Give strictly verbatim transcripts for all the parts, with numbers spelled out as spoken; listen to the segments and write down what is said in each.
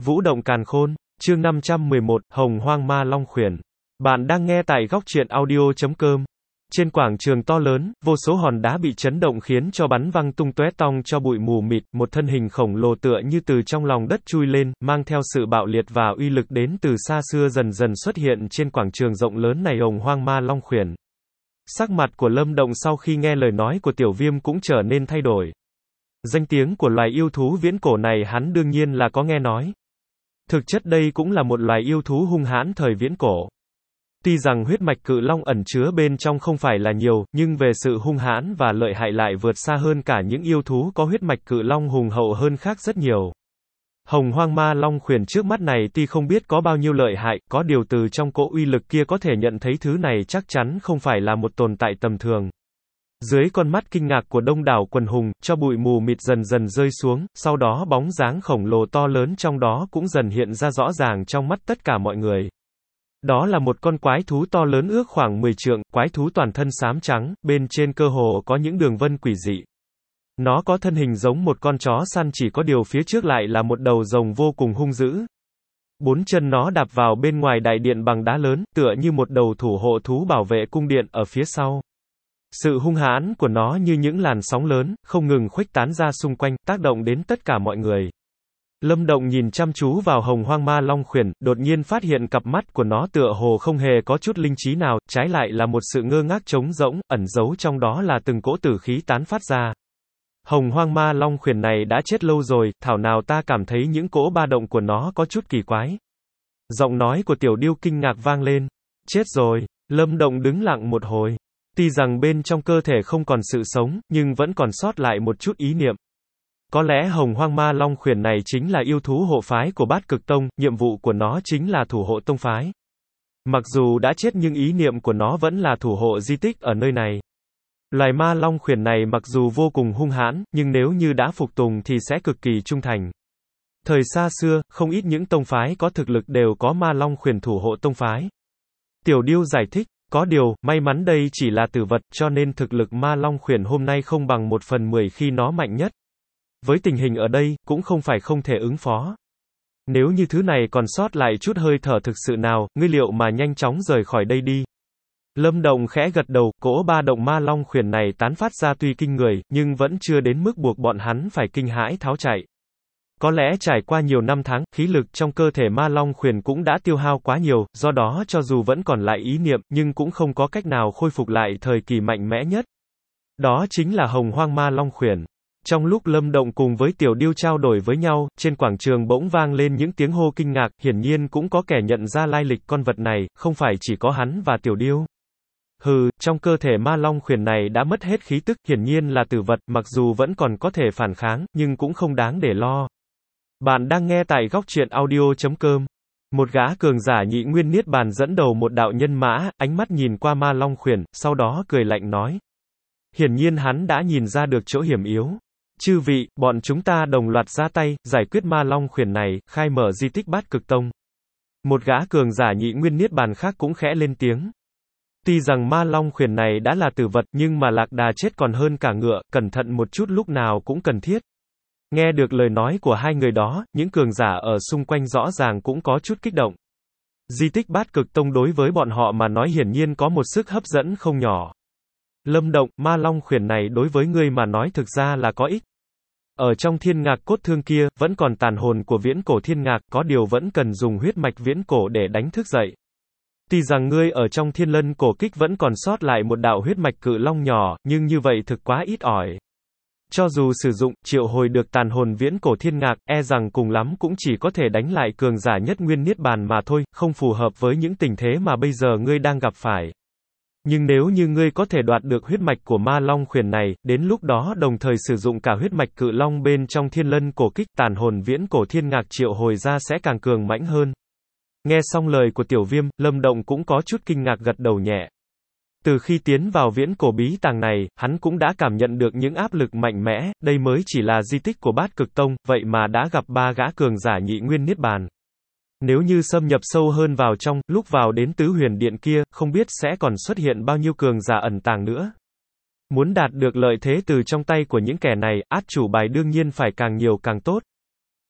Vũ động càn khôn, chương năm trăm mười một, Hồng Hoang Ma Long Khuyển. Bạn đang nghe tại góc truyện audio chấm com. Trên quảng trường to lớn, vô số hòn đá bị chấn động khiến cho bắn văng tung tóe tong cho bụi mù mịt, một thân hình khổng lồ tựa như từ trong lòng đất chui lên, mang theo sự bạo liệt và uy lực đến từ xa xưa dần dần xuất hiện trên quảng trường rộng lớn này. Hồng Hoang Ma Long Khuyển. Sắc mặt của Lâm Động sau khi nghe lời nói của Tiểu Viêm cũng trở nên thay đổi. Danh tiếng của loài yêu thú viễn cổ này hắn đương nhiên là có nghe nói. Thực chất đây cũng là một loài yêu thú hung hãn thời viễn cổ. Tuy rằng huyết mạch cự long ẩn chứa bên trong không phải là nhiều, nhưng về sự hung hãn và lợi hại lại vượt xa hơn cả những yêu thú có huyết mạch cự long hùng hậu hơn khác rất nhiều. Hồng Hoang Ma Long Khuyển trước mắt này tuy không biết có bao nhiêu lợi hại, có điều từ trong cỗ uy lực kia có thể nhận thấy thứ này chắc chắn không phải là một tồn tại tầm thường. Dưới con mắt kinh ngạc của đông đảo quần hùng, cho bụi mù mịt dần dần rơi xuống, sau đó bóng dáng khổng lồ to lớn trong đó cũng dần hiện ra rõ ràng trong mắt tất cả mọi người. Đó là một con quái thú to lớn ước khoảng mười trượng, quái thú toàn thân xám trắng, bên trên cơ hồ có những đường vân quỷ dị. Nó có thân hình giống một con chó săn, chỉ có điều phía trước lại là một đầu rồng vô cùng hung dữ. Bốn chân nó đạp vào bên ngoài đại điện bằng đá lớn, tựa như một đầu thủ hộ thú bảo vệ cung điện ở phía sau. Sự hung hãn của nó như những làn sóng lớn, không ngừng khuếch tán ra xung quanh, tác động đến tất cả mọi người. Lâm Động nhìn chăm chú vào Hồng Hoang Ma Long Khuyển, đột nhiên phát hiện cặp mắt của nó tựa hồ không hề có chút linh trí nào, trái lại là một sự ngơ ngác trống rỗng, ẩn giấu trong đó là từng cỗ tử khí tán phát ra. Hồng Hoang Ma Long Khuyển này đã chết lâu rồi, thảo nào ta cảm thấy những cỗ ba động của nó có chút kỳ quái. Giọng nói của Tiểu Điêu kinh ngạc vang lên. Chết rồi. Lâm Động đứng lặng một hồi. Tuy rằng bên trong cơ thể không còn sự sống, nhưng vẫn còn sót lại một chút ý niệm. Có lẽ Hồng Hoang Ma Long Khuyển này chính là yêu thú hộ phái của Bát Cực Tông, nhiệm vụ của nó chính là thủ hộ tông phái. Mặc dù đã chết nhưng ý niệm của nó vẫn là thủ hộ di tích ở nơi này. Loài Ma Long Khuyển này mặc dù vô cùng hung hãn, nhưng nếu như đã phục tùng thì sẽ cực kỳ trung thành. Thời xa xưa, không ít những tông phái có thực lực đều có Ma Long Khuyển thủ hộ tông phái. Tiểu Điêu giải thích. Có điều, may mắn đây chỉ là tử vật, cho nên thực lực Ma Long Khuyển hôm nay không bằng một phần mười khi nó mạnh nhất. Với tình hình ở đây, cũng không phải không thể ứng phó. Nếu như thứ này còn sót lại chút hơi thở thực sự nào, ngươi liệu mà nhanh chóng rời khỏi đây đi. Lâm Động khẽ gật đầu, cỗ ba động Ma Long Khuyển này tán phát ra tuy kinh người, nhưng vẫn chưa đến mức buộc bọn hắn phải kinh hãi tháo chạy. Có lẽ trải qua nhiều năm tháng, khí lực trong cơ thể Ma Long Khuyển cũng đã tiêu hao quá nhiều, do đó cho dù vẫn còn lại ý niệm, nhưng cũng không có cách nào khôi phục lại thời kỳ mạnh mẽ nhất. Đó chính là Hồng Hoang Ma Long Khuyển. Trong lúc Lâm Động cùng với Tiểu Điêu trao đổi với nhau, trên quảng trường bỗng vang lên những tiếng hô kinh ngạc, hiển nhiên cũng có kẻ nhận ra lai lịch con vật này, không phải chỉ có hắn và Tiểu Điêu. Hừ, trong cơ thể Ma Long Khuyển này đã mất hết khí tức, hiển nhiên là tử vật, mặc dù vẫn còn có thể phản kháng, nhưng cũng không đáng để lo. Bạn đang nghe tại góc truyện audio chấm com. Một gã cường giả nhị nguyên niết bàn dẫn đầu một đạo nhân mã, ánh mắt nhìn qua Ma Long Khuyển, sau đó cười lạnh nói. Hiển nhiên hắn đã nhìn ra được chỗ hiểm yếu. Chư vị, bọn chúng ta đồng loạt ra tay, giải quyết Ma Long Khuyển này, khai mở di tích Bát Cực Tông. Một gã cường giả nhị nguyên niết bàn khác cũng khẽ lên tiếng. Tuy rằng Ma Long Khuyển này đã là tử vật, nhưng mà lạc đà chết còn hơn cả ngựa, cẩn thận một chút lúc nào cũng cần thiết. Nghe được lời nói của hai người đó, những cường giả ở xung quanh rõ ràng cũng có chút kích động. Di tích Bát Cực Tông đối với bọn họ mà nói hiển nhiên có một sức hấp dẫn không nhỏ. Lâm Động, Ma Long Khuyển này đối với ngươi mà nói thực ra là có ích. Ở trong thiên ngạc cốt thương kia, vẫn còn tàn hồn của viễn cổ thiên ngạc, có điều vẫn cần dùng huyết mạch viễn cổ để đánh thức dậy. Tuy rằng ngươi ở trong thiên lân cổ kích vẫn còn sót lại một đạo huyết mạch cự long nhỏ, nhưng như vậy thực quá ít ỏi. Cho dù sử dụng, triệu hồi được tàn hồn viễn cổ thiên ngạc, e rằng cùng lắm cũng chỉ có thể đánh lại cường giả nhất nguyên niết bàn mà thôi, không phù hợp với những tình thế mà bây giờ ngươi đang gặp phải. Nhưng nếu như ngươi có thể đoạt được huyết mạch của Ma Long Khuyển này, đến lúc đó đồng thời sử dụng cả huyết mạch cự long bên trong thiên lân cổ kích, tàn hồn viễn cổ thiên ngạc triệu hồi ra sẽ càng cường mãnh hơn. Nghe xong lời của Tiểu Viêm, Lâm Động cũng có chút kinh ngạc gật đầu nhẹ. Từ khi tiến vào viễn cổ bí tàng này, hắn cũng đã cảm nhận được những áp lực mạnh mẽ, đây mới chỉ là di tích của Bát Cực Tông, vậy mà đã gặp ba gã cường giả nhị nguyên niết bàn. Nếu như xâm nhập sâu hơn vào trong, lúc vào đến tứ huyền điện kia, không biết sẽ còn xuất hiện bao nhiêu cường giả ẩn tàng nữa. Muốn đạt được lợi thế từ trong tay của những kẻ này, át chủ bài đương nhiên phải càng nhiều càng tốt.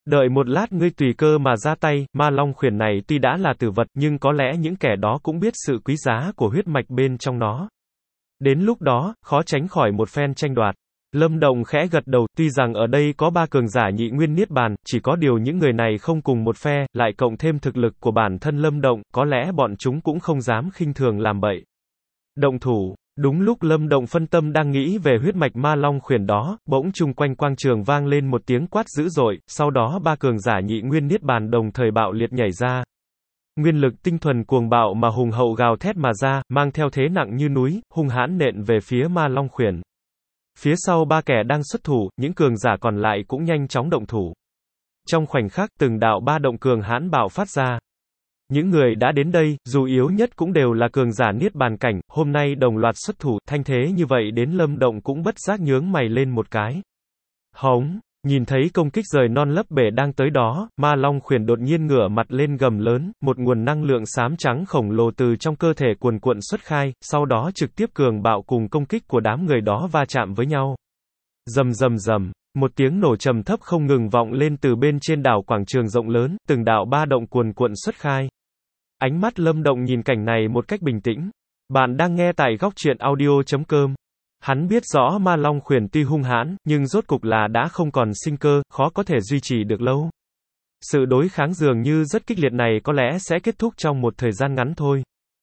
Đợi một lát ngươi tùy cơ mà ra tay, ma long khuyển này tuy đã là tử vật nhưng có lẽ những kẻ đó cũng biết sự quý giá của huyết mạch bên trong nó. Đến lúc đó, khó tránh khỏi một phen tranh đoạt. Lâm Động khẽ gật đầu, tuy rằng ở đây có ba cường giả nhị nguyên niết bàn, chỉ có điều những người này không cùng một phe, lại cộng thêm thực lực của bản thân Lâm Động, có lẽ bọn chúng cũng không dám khinh thường làm bậy. Động thủ. Đúng lúc Lâm Động phân tâm đang nghĩ về huyết mạch ma long khuyển đó, bỗng chung quanh quang trường vang lên một tiếng quát dữ dội, sau đó ba cường giả nhị nguyên niết bàn đồng thời bạo liệt nhảy ra. Nguyên lực tinh thuần cuồng bạo mà hùng hậu gào thét mà ra, mang theo thế nặng như núi, hung hãn nện về phía ma long khuyển. Phía sau ba kẻ đang xuất thủ, những cường giả còn lại cũng nhanh chóng động thủ. Trong khoảnh khắc, từng đạo ba động cường hãn bạo phát ra. Những người đã đến đây, dù yếu nhất cũng đều là cường giả niết bàn cảnh, hôm nay đồng loạt xuất thủ, thanh thế như vậy đến Lâm Động cũng bất giác nhướng mày lên một cái. Hống, nhìn thấy công kích rời non lấp bể đang tới đó, ma long khuyển đột nhiên ngửa mặt lên gầm lớn, một nguồn năng lượng xám trắng khổng lồ từ trong cơ thể cuồn cuộn xuất khai, sau đó trực tiếp cường bạo cùng công kích của đám người đó va chạm với nhau. Rầm rầm rầm. Một tiếng nổ trầm thấp không ngừng vọng lên từ bên trên đảo quảng trường rộng lớn, từng đạo ba động cuồn cuộn xuất khai. Ánh mắt Lâm Động nhìn cảnh này một cách bình tĩnh. Bạn đang nghe tại góc truyện audio chấm com. Hắn biết rõ ma long khuyển tuy hung hãn, nhưng rốt cục là đã không còn sinh cơ, khó có thể duy trì được lâu. Sự đối kháng dường như rất kịch liệt này có lẽ sẽ kết thúc trong một thời gian ngắn thôi.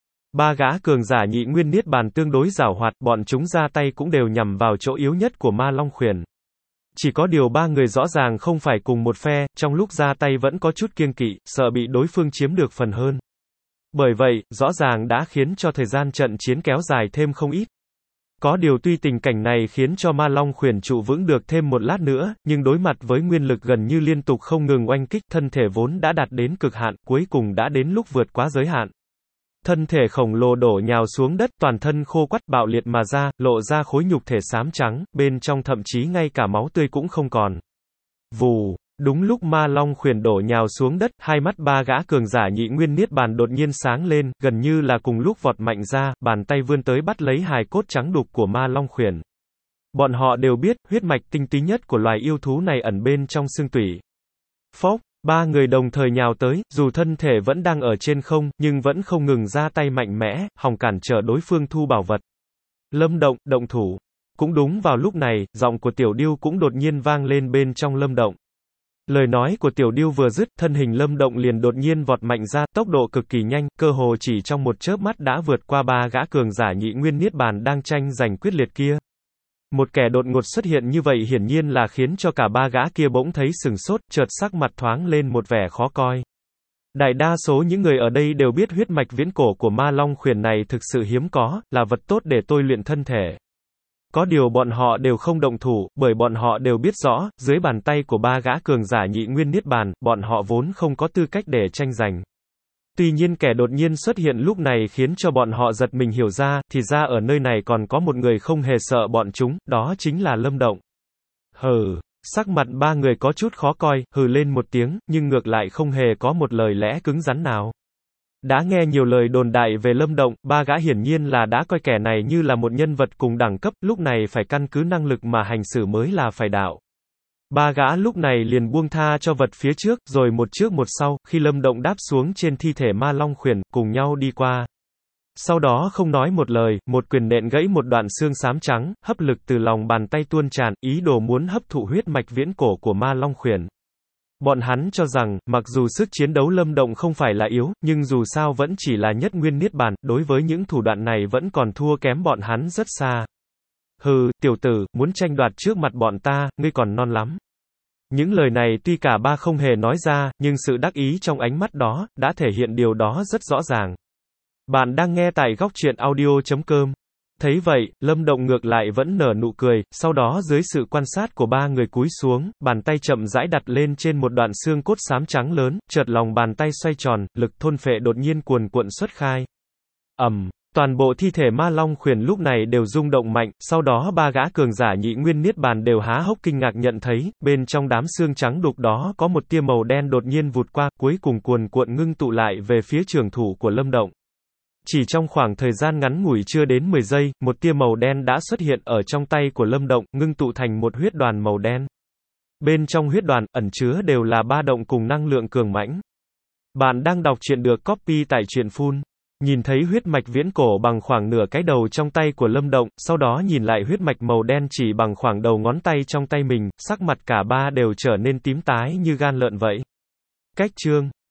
Ba gã cường giả nhị nguyên niết bàn tương đối giảo hoạt, bọn chúng ra tay cũng đều nhằm vào chỗ yếu nhất của ma long khuyển. Chỉ có điều ba người rõ ràng không phải cùng một phe, trong lúc ra tay vẫn có chút kiêng kỵ, sợ bị đối phương chiếm được phần hơn. Bởi vậy, rõ ràng đã khiến cho thời gian trận chiến kéo dài thêm không ít. Có điều tuy tình cảnh này khiến cho ma long khuyển trụ vững được thêm một lát nữa, nhưng đối mặt với nguyên lực gần như liên tục không ngừng oanh kích, thân thể vốn đã đạt đến cực hạn, cuối cùng đã đến lúc vượt quá giới hạn. Thân thể khổng lồ đổ nhào xuống đất, toàn thân khô quắt bạo liệt mà ra, lộ ra khối nhục thể xám trắng, bên trong thậm chí ngay cả máu tươi cũng không còn. Vù, đúng lúc ma long khuyển đổ nhào xuống đất, hai mắt ba gã cường giả nhị nguyên niết bàn đột nhiên sáng lên, gần như là cùng lúc vọt mạnh ra, bàn tay vươn tới bắt lấy hài cốt trắng đục của ma long khuyển. Bọn họ đều biết, huyết mạch tinh túy nhất của loài yêu thú này ẩn bên trong xương tủy. Phốc. Ba người đồng thời nhào tới, dù thân thể vẫn đang ở trên không, nhưng vẫn không ngừng ra tay mạnh mẽ, hòng cản trở đối phương thu bảo vật. Lâm Động, động thủ. Cũng đúng vào lúc này, giọng của Tiểu Điêu cũng đột nhiên vang lên bên trong Lâm Động. Lời nói của Tiểu Điêu vừa dứt, thân hình Lâm Động liền đột nhiên vọt mạnh ra, tốc độ cực kỳ nhanh, cơ hồ chỉ trong một chớp mắt đã vượt qua ba gã cường giả nhị nguyên niết bàn đang tranh giành quyết liệt kia. Một kẻ đột ngột xuất hiện như vậy hiển nhiên là khiến cho cả ba gã kia bỗng thấy sừng sốt, chợt sắc mặt thoáng lên một vẻ khó coi. Đại đa số những người ở đây đều biết huyết mạch viễn cổ của ma long khuyển này thực sự hiếm có, là vật tốt để tôi luyện thân thể. Có điều bọn họ đều không động thủ, bởi bọn họ đều biết rõ, dưới bàn tay của ba gã cường giả nhị nguyên niết bàn, bọn họ vốn không có tư cách để tranh giành. Tuy nhiên kẻ đột nhiên xuất hiện lúc này khiến cho bọn họ giật mình hiểu ra, thì ra ở nơi này còn có một người không hề sợ bọn chúng, đó chính là Lâm Động. Hừ, sắc mặt ba người có chút khó coi, hừ lên một tiếng, nhưng ngược lại không hề có một lời lẽ cứng rắn nào. Đã nghe nhiều lời đồn đại về Lâm Động, ba gã hiển nhiên là đã coi kẻ này như là một nhân vật cùng đẳng cấp, lúc này phải căn cứ năng lực mà hành xử mới là phải đạo. Ba gã lúc này liền buông tha cho vật phía trước, rồi một trước một sau, khi Lâm Động đáp xuống trên thi thể ma long khuyển, cùng nhau đi qua. Sau đó không nói một lời, một quyền nện gãy một đoạn xương xám trắng, hấp lực từ lòng bàn tay tuôn tràn, ý đồ muốn hấp thụ huyết mạch viễn cổ của ma long khuyển. Bọn hắn cho rằng, mặc dù sức chiến đấu Lâm Động không phải là yếu, nhưng dù sao vẫn chỉ là nhất nguyên niết bàn, đối với những thủ đoạn này vẫn còn thua kém bọn hắn rất xa. Hừ, tiểu tử, muốn tranh đoạt trước mặt bọn ta, ngươi còn non lắm. Những lời này tuy cả ba không hề nói ra, nhưng sự đắc ý trong ánh mắt đó, đã thể hiện điều đó rất rõ ràng. Bạn đang nghe tại góc truyện audio chấm com. Thấy vậy, Lâm Động ngược lại vẫn nở nụ cười, sau đó dưới sự quan sát của ba người cúi xuống, bàn tay chậm rãi đặt lên trên một đoạn xương cốt xám trắng lớn, chợt lòng bàn tay xoay tròn, lực thôn phệ đột nhiên cuồn cuộn xuất khai. Ầm. Toàn bộ thi thể ma long khuyển lúc này đều rung động mạnh, sau đó ba gã cường giả nhị nguyên niết bàn đều há hốc kinh ngạc nhận thấy, bên trong đám xương trắng đục đó có một tia màu đen đột nhiên vụt qua, cuối cùng cuồn cuộn ngưng tụ lại về phía trường thủ của Lâm Động. Chỉ trong khoảng thời gian ngắn ngủi chưa đến mười giây, một tia màu đen đã xuất hiện ở trong tay của Lâm Động, ngưng tụ thành một huyết đoàn màu đen. Bên trong huyết đoàn, ẩn chứa đều là ba động cùng năng lượng cường mãnh. Bạn đang đọc truyện được copy tại truyện phun. Nhìn thấy huyết mạch viễn cổ bằng khoảng nửa cái đầu trong tay của Lâm Động, sau đó nhìn lại huyết mạch màu đen chỉ bằng khoảng đầu ngón tay trong tay mình, sắc mặt cả ba đều trở nên tím tái như gan lợn vậy. Cách chương